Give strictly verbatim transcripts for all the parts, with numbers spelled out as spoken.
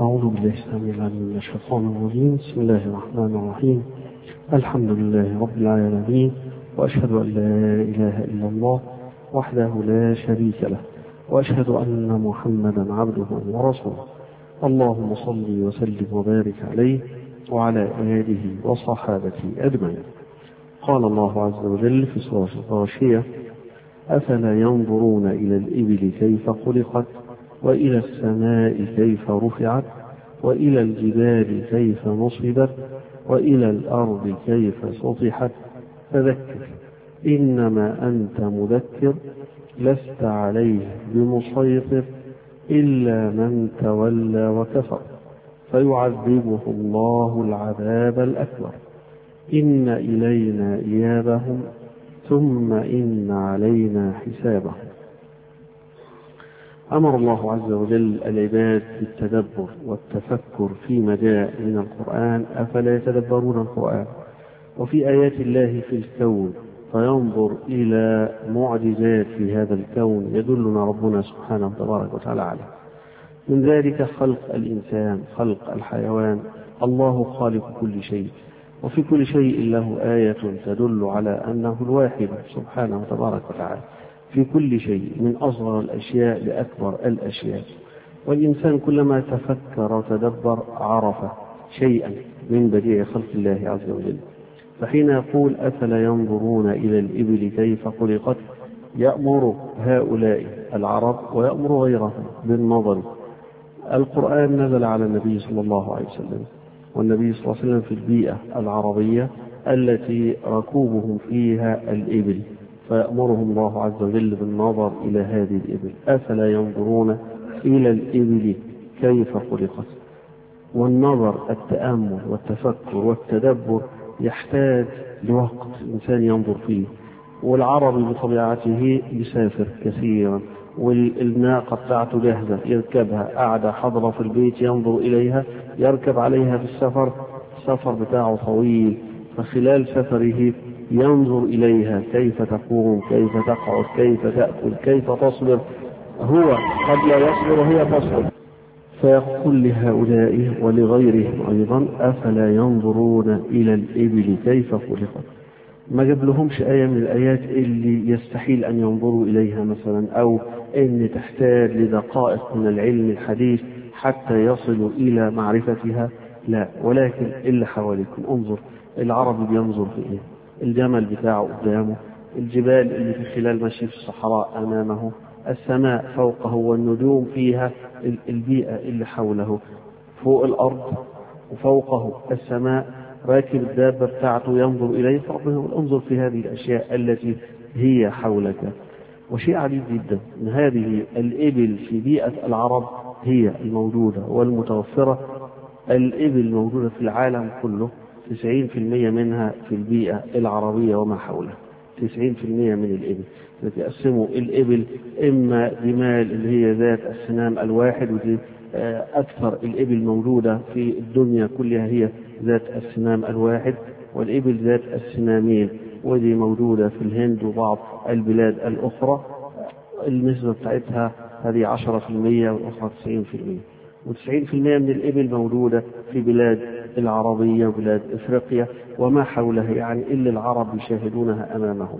أعوذ بالله السميع العليم من الشيطان الرجيم. بسم الله الرحمن الرحيم. الحمد لله رب العالمين، وأشهد أن لا إله إلا الله وحده لا شريك له، وأشهد أن محمدا عبده ورسوله. اللهم صل وسلم وبارك عليه وعلى آله وصحابته أجمعين. قال الله عز وجل في سورة الغاشية: أفلا ينظرون إلى الإبل كيف خلقت وإلى السماء كيف رفعت وإلى الجبال كيف نصبت وإلى الأرض كيف سطحت فذكر إنما أنت مذكر لست عليه بمسيطر إلا من تولى وكفر فيعذبه الله العذاب الأكبر إن إلينا إيابهم ثم إن علينا حسابهم. أمر الله عز وجل العباد بالتدبر والتفكر فيما جاء من القرآن. أفلا يتدبرون القرآن؟ وفي آيات الله في الكون فينظر إلى معجزات في هذا الكون يدلنا ربنا سبحانه وتبارك وتعالى عليه. من ذلك خلق الإنسان، خلق الحيوان. الله خالق كل شيء، وفي كل شيء له آية تدل على أنه الواحد سبحانه وتبارك وتعالى في كل شيء، من أصغر الأشياء لأكبر الأشياء. والإنسان كلما تفكر وتدبر عرف شيئا من بديع خلق الله عز وجل. فحين يقول أفلا ينظرون إلى الإبل كيف خلقت، يأمر هؤلاء العرب ويأمر غيرهم بالنظر. القرآن نزل على النبي صلى الله عليه وسلم، والنبي صلى الله عليه وسلم في البيئة العربية التي ركوبهم فيها الإبل، فيأمرهم الله عز وجل بالنظر إلى هذه الإبل. أفلا ينظرون إلى الإبل كيف خلقت. والنظر، التأمل والتفكر والتدبر يحتاج لوقت الإنسان ينظر فيه. والعربي بطبيعته يسافر كثيرا، والناقة بتاعته جاهزة يركبها، قاعدة حضرة في البيت ينظر إليها، يركب عليها في السفر، السفر بتاعه طويل، فخلال سفره ينظر إليها كيف تقوم، كيف تقعد، كيف تأكل، كيف تصبر. هو قد لا يصبر وهي تصبر. فيقول لهؤلاء ولغيرهم أيضا: أفلا ينظرون إلى الإبل كيف خلقت. ما جاب لهمش آية من الآيات اللي يستحيل أن ينظروا إليها مثلا، أو أن تحتاج لدقائق من العلم الحديث حتى يصلوا إلى معرفتها، لا، ولكن اللي حواليكم. انظر العربي بينظر في إيه؟ الجمل بتاعه قدامه، الجبال اللي في خلال ماشي في الصحراء أمامه، السماء فوقه والنجوم فيها، البيئة اللي حوله، فوق الأرض وفوقه السماء، راكب الدابة بتاعته ينظر إليه. فربنا انظر في هذه الأشياء التي هي حولك. وشيء عجيب جدا أن هذه الإبل في بيئة العرب هي الموجودة والمتوفرة. الإبل موجودة في العالم كله، تسعين في المئة منها في البيئة العربية وما حولها. تسعين في المئة من الإبل يقسموا الإبل إما جمال اللي هي ذات السنام الواحد، ودي أكثر الإبل موجودة في الدنيا كلها هي ذات السنام الواحد، والإبل ذات السنامين ودي موجودة في الهند وبعض البلاد الأخرى. النسبة بتاعتها هذه عشرة في المئة والأخرى تسعين في المئة. وتسعين في المئة من الإبل موجودة في بلاد العربية وبلاد إفريقيا وما حولها، يعني إلا العرب يشاهدونها أمامهم.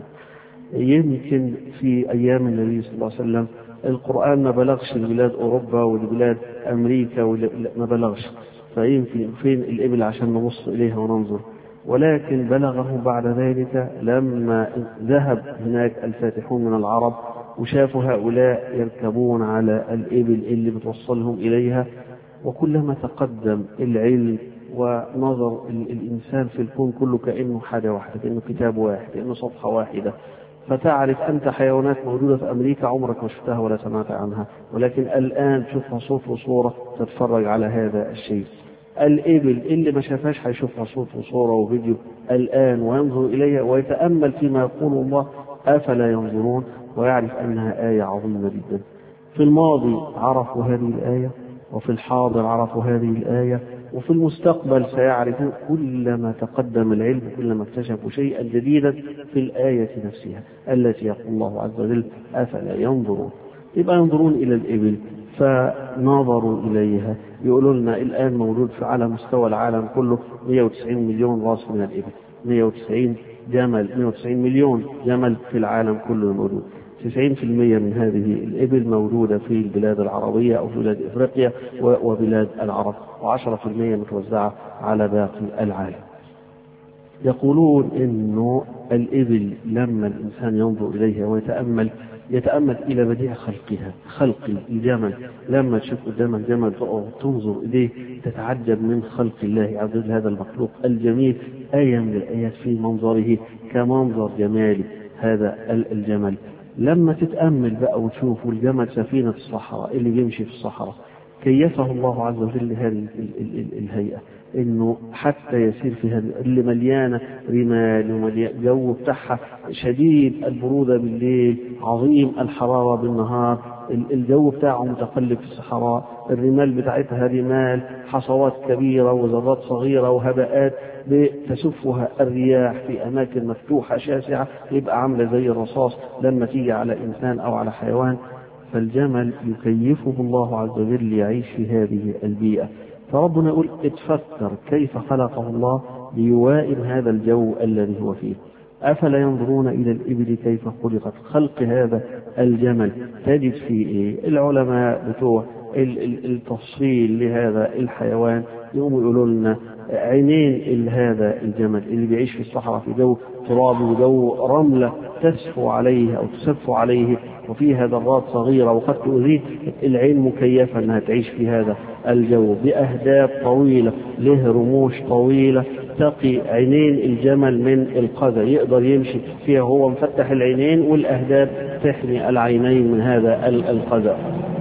يمكن في أيام النبي صلى الله عليه وسلم القرآن ما بلغش لبلاد أوروبا ولبلاد أمريكا، ما بلغش، فيمكن فين الإبل عشان نبص إليها وننظر. ولكن بلغه بعد ذلك لما ذهب هناك الفاتحون من العرب وشافوا هؤلاء يركبون على الإبل اللي بتوصلهم إليها. وكلما تقدم العلم ونظر الإنسان في الكون كله كأنه حاجة واحدة، كأنه كتاب واحد، كأنه صفحة واحدة. فتعرف أنت حيوانات موجودة في أمريكا عمرك ما شفتها ولا سمعت عنها، ولكن الآن تشوفها صوت وصورة، تتفرج على هذا الشيء. الإبل اللي ما شافهاش هيشوفها صوت وصورة وفيديو الآن وينظر إليها ويتأمل فيما يقول الله. أفلا ينظرون، ويعرف أنها آية عظيمة جدا. في الماضي عرفوا هذه الآية، وفي الحاضر عرفوا هذه الآية، وفي المستقبل سيعرفون. كلما تقدم العلم كلما اكتشفوا شيئا جديدا في الآية نفسها التي يقول الله عز وجل: أفلا ينظرون. يبقى ينظرون إلى الإبل فنظروا إليها. يقولوا لنا الآن موجود في على مستوى العالم كله مئة وتسعين مليون راس من الإبل، مئة وتسعين جمل، مئة وتسعين مليون جمل في العالم كله موجود. تسعين بالمئة من هذه الإبل موجودة في البلاد العربية أو في بلاد إفريقيا وبلاد العرب، وعشرة بالمئة متوزعة على باقي العالم. يقولون إنه الإبل لما الإنسان ينظر إليها ويتأمل يتأمل إلى بديع خلقها، خلق الجمل. لما تشوف قدام الجمل تنظر إليه تتعجب من خلق الله عز وجل، هذا المخلوق الجميل. آية من الآيات في منظره كمنظر جمالي هذا الجمل. لما تتأمل بقى وتشوف الجمل سفينة الصحراء اللي بيمشي في الصحراء، كيفه الله عز وجل هذه الهيئة، انه حتى يسير في هذه اللي مليانه رمال ومليان جو بتاعها شديد البروده بالليل، عظيم الحراره بالنهار، الجو بتاعه متقلب في الصحراء، الرمال بتاعتها رمال حصوات كبيره وذرات صغيره وهباءات تسفها الرياح في اماكن مفتوحه شاسعه، يبقى عامله زي الرصاص لما تيجي على انسان او على حيوان. فالجمل يكيفه الله عز وجل يعيش في هذه البيئه. فربنا يقول اتفكر كيف خلقه الله ليوائم هذا الجو الذي هو فيه. أفلا ينظرون إلى الإبل كيف خلقت. خلق هذا الجمل تجد فيه إيه؟ العلماء بتوع التفصيل لهذا الحيوان يقوموا يقولوا لنا عينين هذا الجمل اللي بيعيش في الصحراء في جو تراب وجو رملة تسفو عليه أو تسفو عليه وفيها ذرات صغيرة وقد تؤذيه، العين مكيفة أنها تعيش في هذا الجو بأهداب طويلة، له رموش طويلة تقي عينين الجمل من القذى، يقدر يمشي فيها هو مفتح العينين والأهداب تحمي العينين من هذا القذى.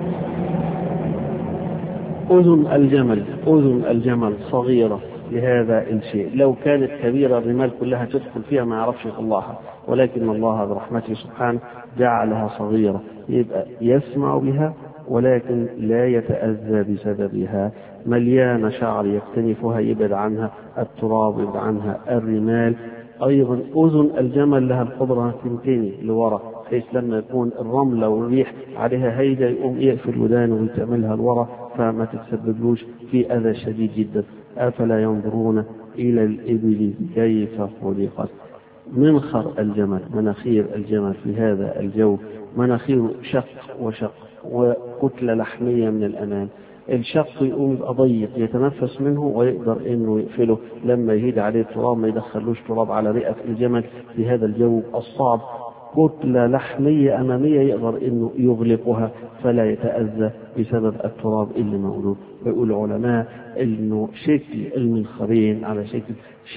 أذن الجمل أذن الجمل صغيرة لهذا الشيء، لو كانت كبيرة الرمال كلها تدخل فيها ما يعرفش يطلعها، ولكن الله برحمته سبحانه جعلها صغيرة، يبقى يسمع بها ولكن لا يتأذى بسببها. مليانة شعر يكتنفها يبعد عنها التراب يبعد عنها الرمال. أيضا أذن الجمل لها القدرة تنتني لورا، بحيث لما يكون الرملة والريح عليها هيدا يقوم يقفل ودانه ويتعملها لورا فما تتسببلوش في أذى شديد جدا. أفلا ينظرون إلى الإبل كيف خلقت. منخر الجمل مناخير الجمل في هذا الجو مناخير شق وشق وكتلة لحمية من الأمام. الشق يقوم يبقى ضيق يتنفس منه ويقدر انه يقفله لما يهيد عليه التراب ما يدخلوش تراب على رئة الجمل في هذا الجو الصعب. كتلة لحمية أمامية يقدر انه يغلقها فلا يتأذى بسبب التراب اللي موجود. ويقول العلماء انه شكل المنخرين على شكل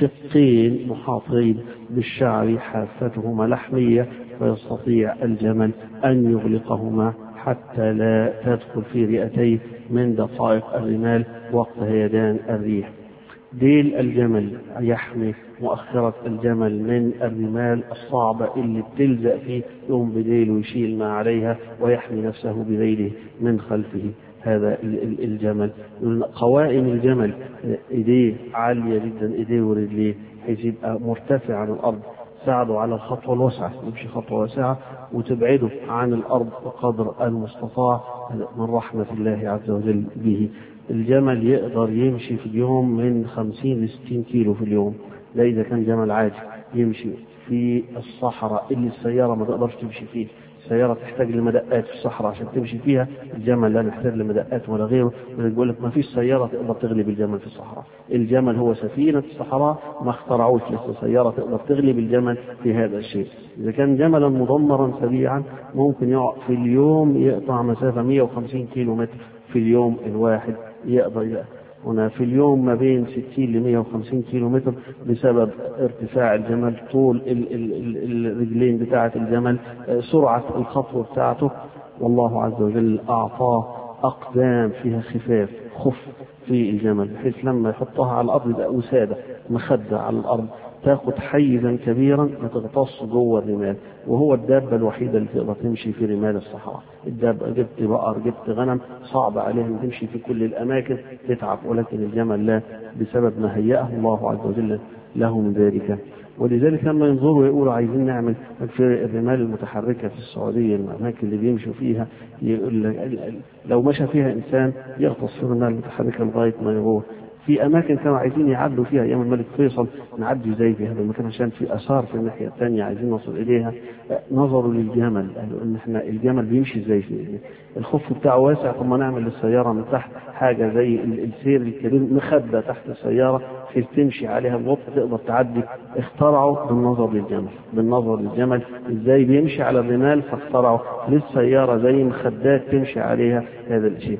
شقين محاطين بالشعر حافتهما لحمية، فيستطيع الجمل أن يغلقهما حتى لا تدخل في رئتيه من دقائق الرمال وقت هيدان الريح. ديل الجمل يحمي مؤخرة الجمل من الرمال الصعبة اللي بتلزق فيه، يقوم بديله ويشيل ما عليها ويحمي نفسه بذيله من خلفه. هذا الجمل قوائم الجمل ايديه عالية جدا، ايديه ورجليه حيث يبقى مرتفع عن الارض، ساعده على الخطوة الواسعة، يمشي خطوة واسعة وتبعده عن الارض بقدر المستطاع من رحمة الله عز وجل به. الجمل يقدر يمشي في اليوم من خمسين لستين كيلو في اليوم، ده إذا كان جمل عادي يمشي في الصحراء اللي السيارة ما تقدرش تمشي فيه. السيارة تحتاج لمدقات في الصحراء عشان تمشي فيها، الجمل لا يحتاج لمدقات ولا غيره. بيقول لك ما فيش سيارة تقدر تغلب الجمل في الصحراء، الجمل هو سفينة الصحراء، ما اخترعوش لسه سيارة تقدر تغلب الجمل في هذا الشيء. إذا كان جملا مدمرا سريعا ممكن يقع في اليوم يقطع مسافة مئة وخمسين كيلو متر في اليوم الواحد، يقدر يقع هنا في اليوم ما بين ستين لمئة وخمسين كيلو متر بسبب ارتفاع الجمل، طول الرجلين بتاعة الجمل، سرعة الخطوة بتاعته. والله عز وجل أعطاه أقدام فيها خفاف خف في الجمل، بحيث لما يحطها على الأرض يبقى وسادة مخدة على الأرض تاخد حيزا كبيرا ما تغطس جوه الرمال، وهو الدابة الوحيدة اللي تقدر تمشي في رمال الصحراء. الدابة جبت بقر جبت غنم صعب عليهم تمشي في كل الأماكن تتعب، ولكن الجمل لا، بسبب ما هيأه الله عز وجل لهم ذلك. ولذلك لما ينظروا يقولوا عايزين نعمل في الرمال المتحركة في السعودية، الأماكن اللي بيمشوا فيها لو مشى فيها إنسان يغطس في الرمال المتحركة لغاية ما يروح. في أماكن كانوا عايزين يعدوا فيها أيام الملك فيصل، نعدي زي في هذا المكان عشان في آثار في الناحية الثانية عايزين نصل إليها. نظروا للجمل، قالوا إن إحنا الجمل بيمشي إزاي في الخف بتاعه واسع، ثم نعمل للسيارة من تحت حاجة زي السير الكبير مخدة تحت السيارة في تمشي عليها ببطء تقدر تعدي. اخترعوا بالنظر للجمل، بالنظر للجمل إزاي بيمشي على الرمال، فاخترعوا للسيارة زي مخدات تمشي عليها هذا الشيء.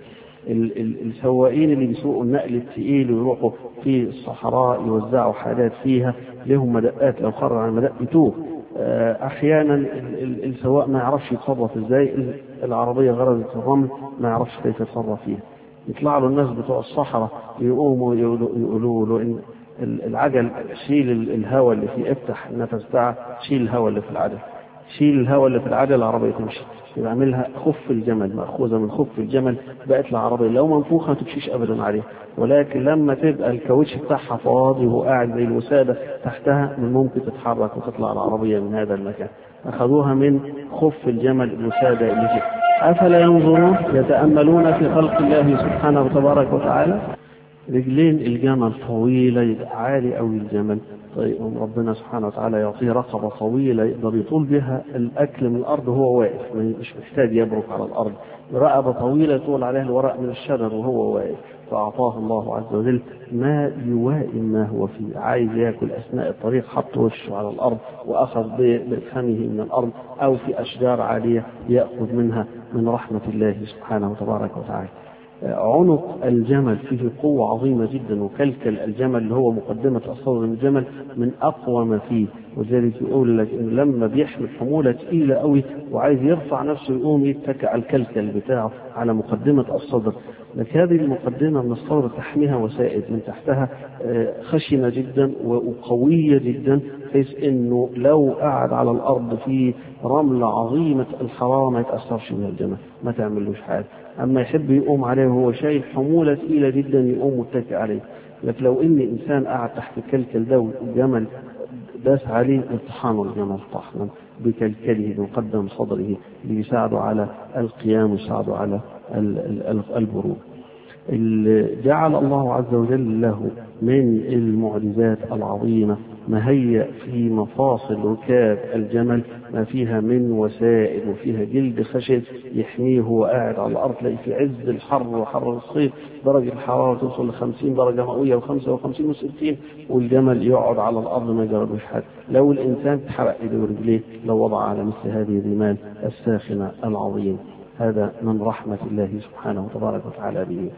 السواقين اللي بيسوقوا النقل الثقيل ويروحوا في الصحراء يوزعوا حاجات فيها لهم مدقات، لو خرج عن المدق يتوه. احيانا السواق ما يعرفش يتصرف ازاي، العربيه غرزت في الرمل ما يعرفش كيف يتصرف فيها. يطلع له الناس بتوع الصحراء يقوموا يقولوا له ان العجل شيل الهواء اللي فيه، افتح النفس بتاعه شيل الهواء اللي في العجل، شيل الهواء اللي في العجل العربيه تمشي. يعملها خف الجمل، مأخوذة من خف الجمل، بقت العربية لو منفوخة ما تمشيش أبدا عليها. ولكن لما تبقى الكاوتش بتاعها فاضي وهو قاعد زي الوسادة تحتها من ممكن تتحرك وتطلع العربية من هذا المكان. أخذوها من خف الجمل الوسادة اللي فيه. أفلا ينظرون يتأملون في خلق الله سبحانه وتبارك وتعالى. رجلين الجمل طويلة عالي أوي الجمل، طيب ربنا سبحانه وتعالى يعطيه رقبة طويلة يقدر يطول بها الأكل من الأرض وهو واقف، مش محتاج يبرك على الأرض. رقبة طويلة يطول عليها الورق من الشجر وهو واقف. فأعطاه الله عز وجل ما يوائم ما هو فيه. عايز يأكل أثناء الطريق حط وشه على الأرض وأخذ بفمه من الأرض، أو في أشجار عالية يأخذ منها من رحمة الله سبحانه وتبارك وتعالى. عنق الجمل فيه قوة عظيمة جدا، وكلكل الجمل اللي هو مقدمة أصابع الجمل من أقوى ما فيه. وذلك يقول لك إن لما بيحمل حمولة تقيلة قوي وعايز يرفع نفسه يقوم يتكع الكلكل بتاعه على مقدمة الصدر. لكن هذه المقدمة من الصدر تحميها وسائد من تحتها خشنة جدا وقوية جدا، بحيث إنه لو قعد على الأرض في رملة عظيمة الحرارة ما يتأثرش بها الجمل، ما تعملوش حاجة. أما يحب يقوم عليه وهو شايل حمولة ثقيلة جدا يقوم متكئ عليه. لكن لو إن إنسان قاعد تحت الكلكل ده والجمل داس عليه الطحان الجمل طحنا بكلكله مقدم صدره ليساعده على القيام ويساعده على البروج. جعل الله عز وجل له من المعجزات العظيمة ما هي في مفاصل ركاب الجمل ما فيها من وسائل، وفيها جلد خشن يحميه وهو قاعد على الأرض. تلاقي في عز الحر وحر الصيف درجة الحرارة توصل لخمسين درجة مئوية وخمسة وخمسين وستين، والجمل يقعد على الأرض ما يجربش حاجة. لو الإنسان تحرق إيده ورجليه لو وضع على مثل هذه الرمال الساخنة العظيمة. هذا من رحمة الله سبحانه وتبارك وتعالى به.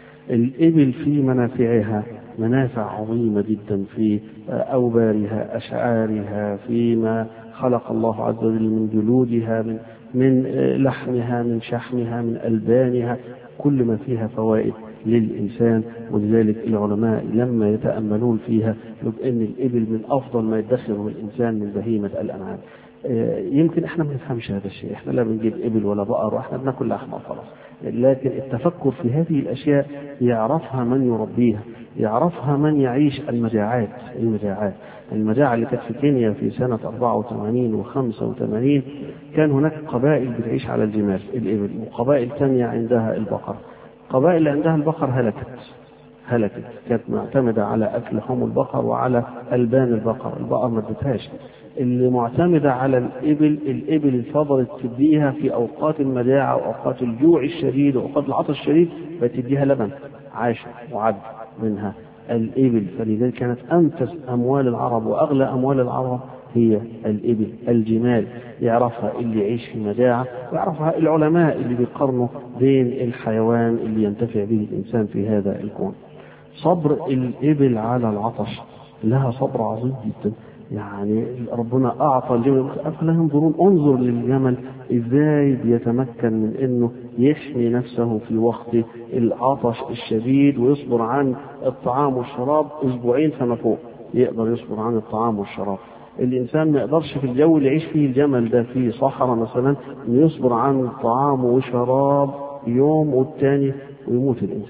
الإبل في منافعها منافع عظيمة جدا، في أوبارها أشعارها، فيما خلق الله عز وجل من جلودها، من من لحمها، من شحمها، من ألبانها، كل ما فيها فوائد للإنسان. ولذلك العلماء لما يتأملون فيها يبقى أن الإبل من أفضل ما يدخره الإنسان من بهيمة الأنعام. يمكن احنا ما نفهمش هذا الشيء، احنا لا بنجيب إبل ولا بقر واحنا بناكل لحمة خلاص. لكن التفكر في هذه الأشياء يعرفها من يربيها، يعرفها من يعيش المجاعات. المجاعات المجاعة اللي كانت في كينيا في سنة أربعة وثمانين وخمسة وثمانين كان هناك قبائل بتعيش على الجمال الإبل، وقبائل ثانية عندها البقر. قبائل اللي عندها البقر هلكت هلكت كانت معتمدة على أكل لحوم البقر وعلى ألبان البقر، البقر ما ادتهاش. اللي معتمدة على الإبل، الإبل فضلت تديها في أوقات المجاعة وأوقات الجوع الشديد وأوقات العطش الشديد فتديها لبن عاش وعد منها الإبل. فلذلك كانت أنفس أموال العرب وأغلى أموال العرب هي الإبل. الجمال يعرفها اللي يعيش في مجاعة، ويعرفها العلماء اللي بيقارنوا بين الحيوان اللي ينتفع به الإنسان في هذا الكون. صبر الإبل على العطش لها صبر عظيم جدا. يعني ربنا أعطى الجمل، أفلا ينظرون، انظر للجمل إزاي بيتمكن من أنه يحمي نفسه في وقت العطش الشديد ويصبر عن الطعام والشراب أسبوعين فما فوق، يقدر يصبر عن الطعام والشراب. الإنسان ما يقدرش في الجو اللي يعيش فيه الجمل ده في صحراء مثلا يصبر عن طعام وشراب يوم والتاني ويموت الإنسان.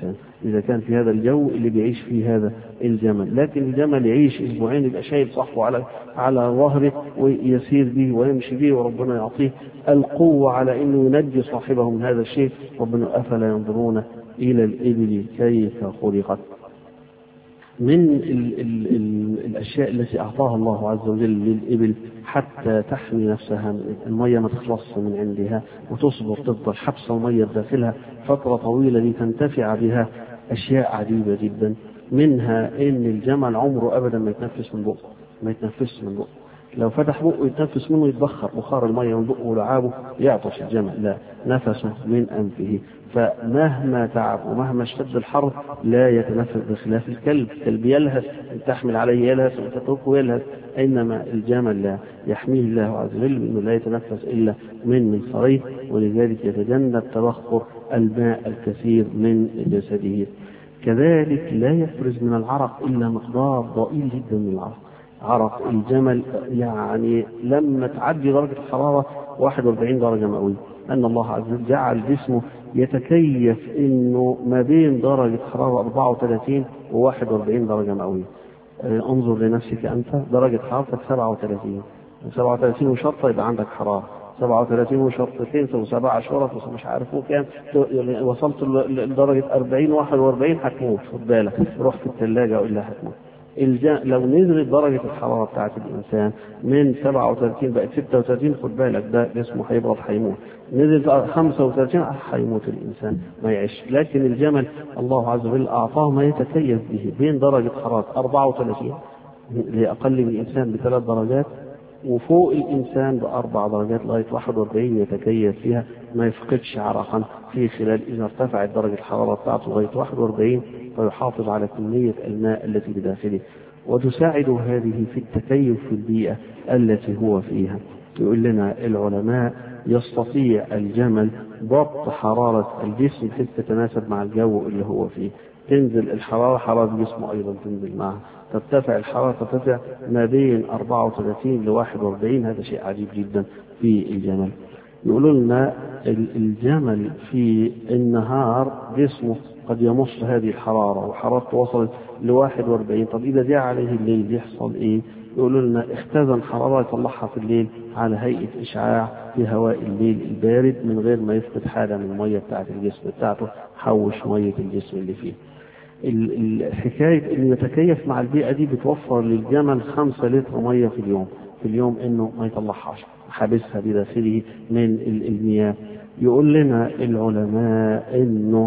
إذا كان في هذا الجو اللي بيعيش فيه هذا الجمل. لكن الجمل يعيش أسبوعين يبقى شايل صحبه على على ظهره ويسير به ويمشي به، وربنا يعطيه القوة على أنه ينجي صاحبه من هذا الشيء. ربنا أفلا ينظرون إلى الإبل كيف خلقت. من ال ال ال الأشياء التي أعطاها الله عز وجل للإبل حتى تحمي نفسها من المية ما تخلص من عندها وتصبر، تفضل حبسة المية داخلها فترة طويلة لتنتفع بها، أشياء عجيبة جدا. منها إن الجمل عمره أبدا ما يتنفس من بقه، ما يتنفس من بقه. لو فتح بقه يتنفس منه يتبخر بخار المية من بقه ولعابه يعطش الجمل، لا، نفسه من أنفه. فمهما تعب ومهما اشتد الحر لا يتنفس، بخلاف الكلب. الكلب يلهث، تحمل عليه يلهث وتتركه يلهث، إنما الجمل لا، يحميه الله عز وجل إنه لا يتنفس إلا من منخريه، ولذلك يتجنب تبخر الماء الكثير من جسده. كذلك لا يفرز من العرق إلا مقدار ضئيل جدا من العرق. عرق الجمل يعني لما تعدي درجة الحرارة واحد وأربعين درجة مئوية، أن الله عز وجل جعل جسمه يتكيف إنه ما بين درجة حرارة أربعة وثلاثين و واحد وأربعين درجة مئوية. انظر لنفسك أنت، درجة حرارتك سبعة وثلاثين، سبعة وثلاثين وشرطة يبقى عندك حرارة، سبعة وثلاثين وشرطتين وسبع شرط ومش عارف كام، وصلت لدرجة أربعين واحد وأربعين هتموت، خد بالك، روح في الثلاجة وإلا هتموت. لو نزلت درجة الحرارة بتاعت الإنسان من سبعة وثلاثين بقت ستة وثلاثين، خد بالك ده جسمه هيبرد هيموت. نزلت خمسة وثلاثين هيموت الإنسان ما يعيش. لكن الجمل الله عز وجل أعطاه ما يتكيف به بين درجة حرارة أربعة وثلاثين لأقل من الإنسان بثلاث درجات، وفوق الإنسان بأربع درجات لغاية واحد وأربعين يتكيف فيها، ما يفقدش عرقا في خلال إذا ارتفعت درجة الحرارة بتاعته لغاية واحد وأربعين، فيحافظ على كمية الماء التي بداخله، وتساعد هذه في التكيف في البيئة التي هو فيها. يقول لنا العلماء يستطيع الجمل ضبط حرارة الجسم بحيث تتناسب مع الجو اللي هو فيه. تنزل الحرارة حرارة جسمه أيضا تنزل معها، ترتفع الحرارة ترتفع ما بين أربعة وثلاثين ل واحد وأربعين. هذا شيء عجيب جدا في الجمل. يقولوا لنا الجمل في النهار جسمه قد يمص هذه الحرارة وحرارته وصلت ل واحد وأربعين. طب إذا جاء عليه الليل يحصل إيه؟ يقولوا لنا اختزن حرارة يطلعها في الليل على هيئة إشعاع في هواء الليل البارد من غير ما يفقد حاجة من المية بتاعت الجسم بتاعته، حوش مية الجسم اللي فيه. الحكاية اللي يتكيف مع البيئة دي بتوفر للجمل خمسة لتر مية في اليوم، في اليوم إنه ما يطلعهاش، حابسها بداخله من المياه. يقول لنا العلماء إنه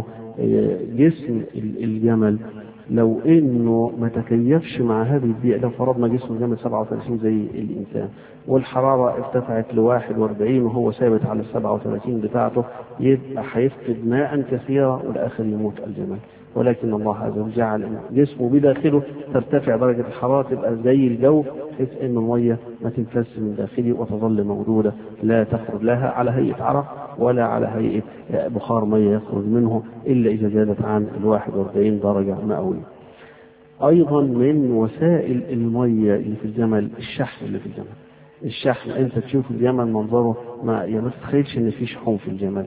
جسم الجمل لو إنه ما تكيفش مع هذه البيئة، لو فرضنا جسم الجمل سبعة وثلاثين زي الإنسان والحرارة ارتفعت لواحد وأربعين وهو ثابت على السبعة وثلاثين بتاعته، يبقى هيفقد ماء كثيرا والآخر يموت الجمل. ولكن الله عز وجل جعل جسمه بداخله ترتفع درجة الحرارة تبقى زي الجو، بحيث إن المية ما تنفس من داخله وتظل موجودة لا تخرج لها على هيئة عرق ولا على هيئة بخار مية يخرج منه إلا إذا زادت عن الواحد وأربعين درجة مئوية. أيضا من وسائل المية اللي في الجمل الشحم اللي في الجمل. الشحم أنت تشوف الجمل منظره ما يعني ما تتخيلش إن في شحوم في الجمل،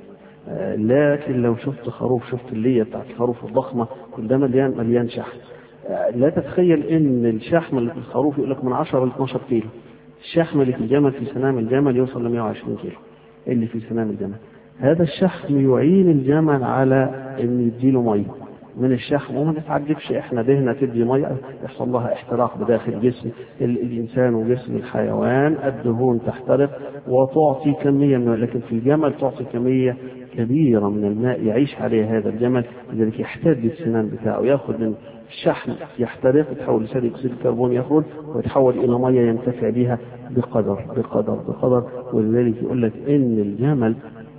لكن لو شفت خروف، شفت اللية بتاعت الخروف الضخمة كل ده مليان مليان شحم. لا تتخيل ان الشحم اللي في الخروف يقول لك من عشرة ل اثناشر كيلو. الشحم اللي في الجمل في سنام الجمل يوصل ل مئة وعشرين كيلو اللي في سنام الجمل. هذا الشحم يعين الجمل على ان يديله ميه من الشحم. وما نتعجبش احنا دهنة تدي ميه يحصل لها احتراق بداخل جسم الانسان وجسم الحيوان، الدهون تحترق وتعطي كمية من، لكن في الجمل تعطي كمية كبيرة من الماء يعيش عليه هذا الجمل. لذلك يحتاج السنان بتاعه ياخذ من الشحم يحترق يتحول لثاني اكسيد الكربون يخرج ويتحول الى ميه ينتفع بها بقدر بقدر بقدر. ولذلك يقول لك ان الجمل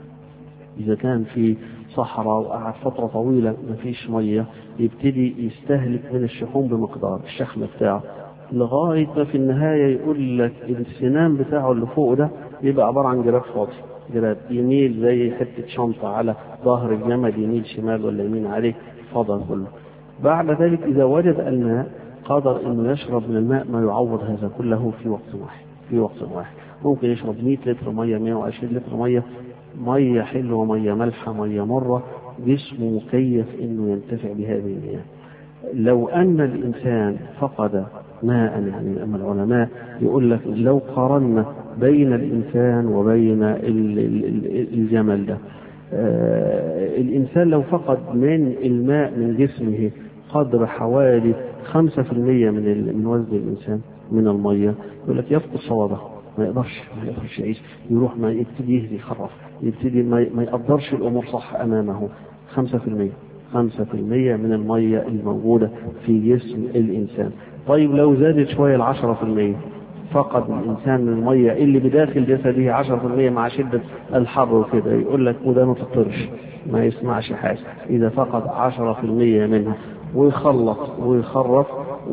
اذا كان في صحراء وقعد فتره طويله ما فيش ميه يبتدي يستهلك من الشحوم بمقدار الشحم بتاعه لغايه ما في النهايه يقول لك السنان بتاعه اللي فوق ده يبقى عباره عن جراب فاضي، جراب يميل زي حته شنطه على ظهر الجمل، يميل شمال ولا يمين عليه فضل كله. بعد ذلك إذا وجد الماء قدر إنه يشرب من الماء ما يعوض هذا كله في وقت واحد في وقت واحد ممكن يشرب مئة لتر مية، مئة وعشرين لتر مية، مية حلوة، مية ملحة، مية مرة، جسمه مكيف إنه ينتفع بهذه المياه. لو أن الإنسان فقد ماء، يعني أما العلماء يقول لك لو قارنا بين الإنسان وبين الجمل ده، آه الإنسان لو فقد من الماء من جسمه قدر حوالي خمسة في المية من من وزن الإنسان من المية، يقول لك يفقد صوابه، ما يقدرش ما يقدرش يعيش، يروح ما يبتدي يهدي يخرف، يبتدي ما ما يقدرش الأمور صح أمامه. خمسة في المية خمسة في المية من المية الموجودة في جسم الإنسان. طيب لو زادت شوية العشرة في المية، فقد الإنسان من المية اللي بداخل جسده عشرة في المية مع شدة الحر وكده، يقول لك وده ما تطرش ما يسمعش حاجة. إذا فقد عشرة في المية منها ويخلط ويخرف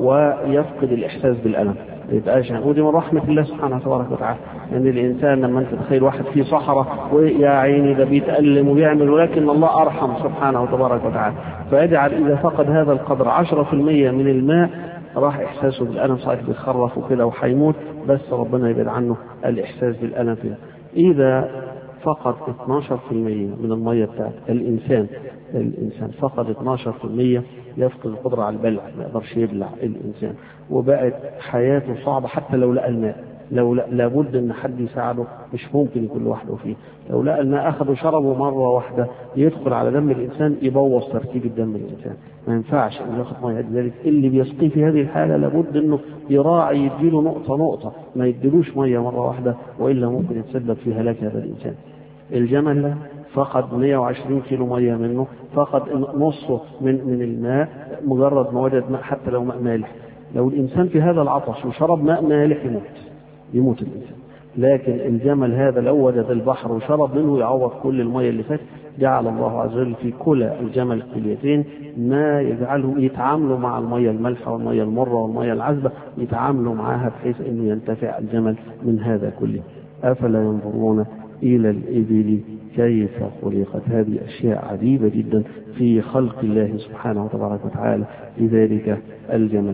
ويفقد الإحساس بالألم، يبقاش. ودي من رحمة الله سبحانه وتبارك وتعالى ان يعني الانسان لما انت تخيل واحد في صحراء ويا عيني ده بيتألم وبيعمل، ولكن الله ارحم سبحانه وتبارك وتعالى، فيجعل اذا فقد هذا القدر عشرة في المية من الماء راح احساسه بالالم، صحيح بيتخرف وكده وحيموت، بس ربنا يبعد عنه الاحساس بالالم فيه. اذا فقد اثناشر في المية من المية بتاعت الانسان الانسان فقد اثناشر في المية يفقد القدرة على البلع، ما يقدرش يبلع الانسان، وبقت حياته صعبة. حتى لو لقى الماء، لو لابد ان حد يساعده، مش ممكن يكون لوحده فيه. لو لقى الماء اخذ وشربه مرة واحدة يدخل على دم الانسان يبوظ تركيب الدم الانسان، ما ينفعش انه ياخد ميه. لذلك اللي بيسقيه في هذه الحالة لابد انه يراعي يديله نقطة نقطة، ما يديلوش مية مرة واحدة، والا ممكن يتسبب في هلاك هذا الانسان. الجمل فقد مئة وعشرين كيلو مية منه، فقد نصه من من الماء مجرد ما وجد ماء، حتى لو ماء مالح. لو الإنسان في هذا العطش وشرب ماء مالح يموت يموت الإنسان. لكن الجمل هذا لو وجد البحر وشرب منه يعوض كل المية اللي فات. جعل الله عز وجل في كلى الجمل كليتين ما يجعله يتعاملوا مع المية المالحة والمية المرة والمية العذبة، يتعاملوا معها بحيث أنه ينتفع الجمل من هذا كله. أفلا ينظرون إلى الإبل كيف خلقت؟ هذه أشياء عجيبة جدا في خلق الله سبحانه وتبارك وتعالى. لذلك الجمل،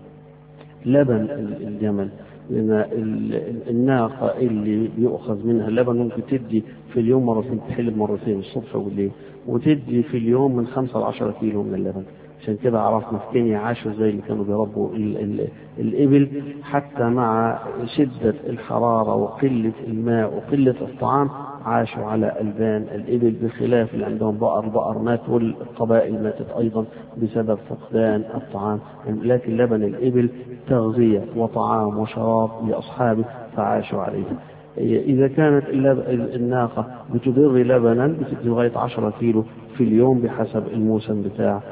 لبن الجمل، لأن الناقة اللي بيؤخذ منها اللبن ممكن تدي في اليوم مرتين، تحلب مرتين الصبح والليل، وتدي في اليوم من خمسة لعشرة كيلو من اللبن. عشان كده عرفنا في كينيا عاشوا زي اللي كانوا بيربوا ال ال الإبل، حتى مع شدة الحرارة وقلة الماء وقلة الطعام عاشوا على ألبان الإبل، بخلاف اللي عندهم بقر بقر مات، والقبائل ماتت أيضا بسبب فقدان الطعام. لكن لبن الإبل تغذية وطعام وشراب لأصحابه فعاشوا عليه. إذا كانت الناقة بتدر لبنا بتدي لغاية عشرة كيلو في اليوم بحسب الموسم بتاع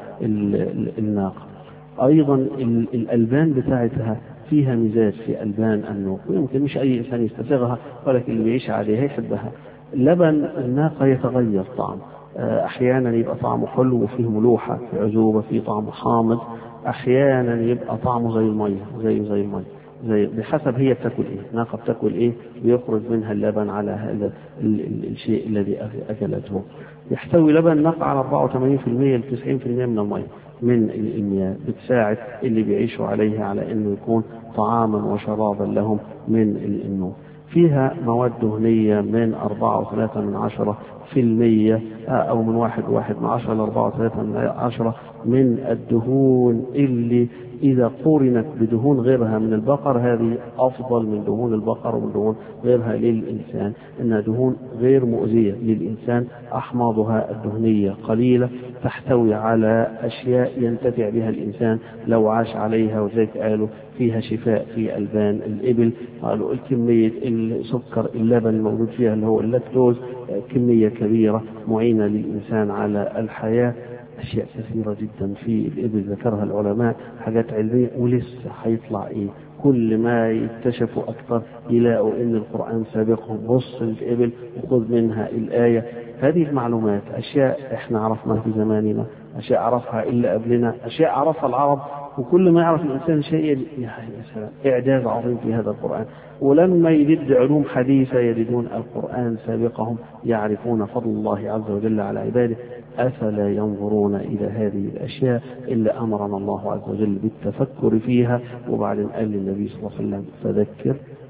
الناقة. أيضا الألبان بتاعتها فيها ميزات في ألبان النوق، ويمكن مش أي إنسان يستسيغها، ولكن اللي بيعيش عليها يحبها. لبن الناقة يتغير طعم، أحيانا يبقى طعمه حلو وفيه ملوحة في عذوبة، فيه طعمه حامض، أحيانا يبقى طعمه زي المية زي زي المية زي بحسب هي بتاكل ايه، ناقة بتاكل ايه بيخرج منها اللبن على هذا الشيء الذي اكلته. يحتوي لبن الناقة على أربعة وثمانين بالمئة ل تسعين بالمئة من المياه من المياه، بتساعد اللي بيعيشوا عليها على انه يكون طعاما وشرابا لهم من النوم. فيها مواد دهنية من أربعة وثلاثة من عشرة في المية أو من واحد واحد من عشرة لأربعة وثلاثة من عشرة من الدهون، اللي إذا قورنت بدهون غيرها من البقر هذه أفضل من دهون البقر ومن دهون غيرها للإنسان، إنها دهون غير مؤذية للإنسان، أحماضها الدهنية قليلة، تحتوي على أشياء ينتفع بها الإنسان لو عاش عليها. وذلك قالوا فيها شفاء في ألبان الإبل، قالوا الكمية السكر اللبن الموجود فيها اللي هو اللاكتوز كمية كبيرة معينة للإنسان على الحياة. أشياء كثيرة جدا في الإبل ذكرها العلماء، حاجات علمية، ولسه هيطلع إيه. كل ما يكتشفوا أكثر يلاقوا إن القرآن سابقهم. بص الإبل وخذ منها الآية. هذه المعلومات أشياء إحنا عرفناها في زماننا، أشياء عرفها إلا قبلنا، أشياء عرفها العرب، وكل ما يعرف الإنسان شيء يعني إعجاز عظيم في هذا القرآن. ولما يجد علوم حديثة يجدون القرآن سابقهم، يعرفون فضل الله عز وجل على عباده. أفلا ينظرون إلى هذه الأشياء إلا أمرنا الله عز وجل بالتفكر فيها. وبعدين قال للنبي صلى الله عليه وسلم فذكر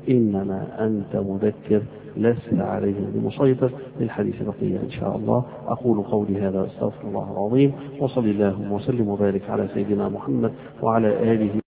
إنما أنت مذكر لست عليهم بمسيطر. للحديث بقية إن شاء الله. أقول قولي هذا واستغفر الله العظيم، وصلى الله وسلم وبارك على سيدنا محمد وعلى آله